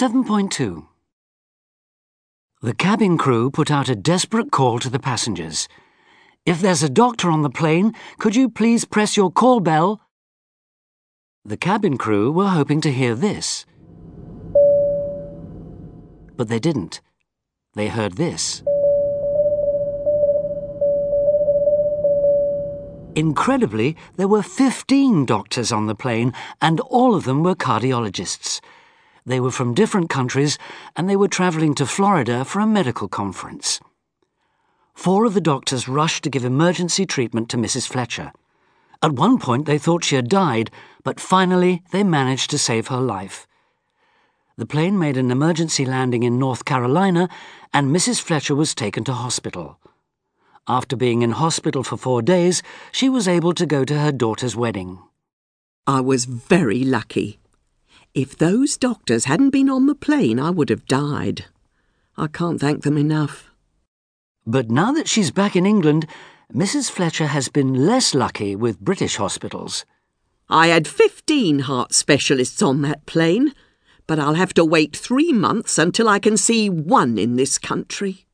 7.2. The cabin crew put out a desperate call to the passengers. "If there's a doctor on the plane, could you please press your call bell?" The cabin crew were hoping to hear this. But they didn't. They heard this. Incredibly, there were 15 doctors on the plane, and all of them were cardiologists. They were from different countries, and they were travelling to Florida for a medical conference. 4 of the doctors rushed to give emergency treatment to Mrs. Fletcher. At one point they thought she had died, but finally they managed to save her life. The plane made an emergency landing in North Carolina, and Mrs. Fletcher was taken to hospital. After being in hospital for 4 days, she was able to go to her daughter's wedding. "I was very lucky. If those doctors hadn't been on the plane, I would have died. I can't thank them enough." But now that she's back in England, Mrs. Fletcher has been less lucky with British hospitals. "I had 15 heart specialists on that plane, but I'll have to wait 3 months until I can see one in this country."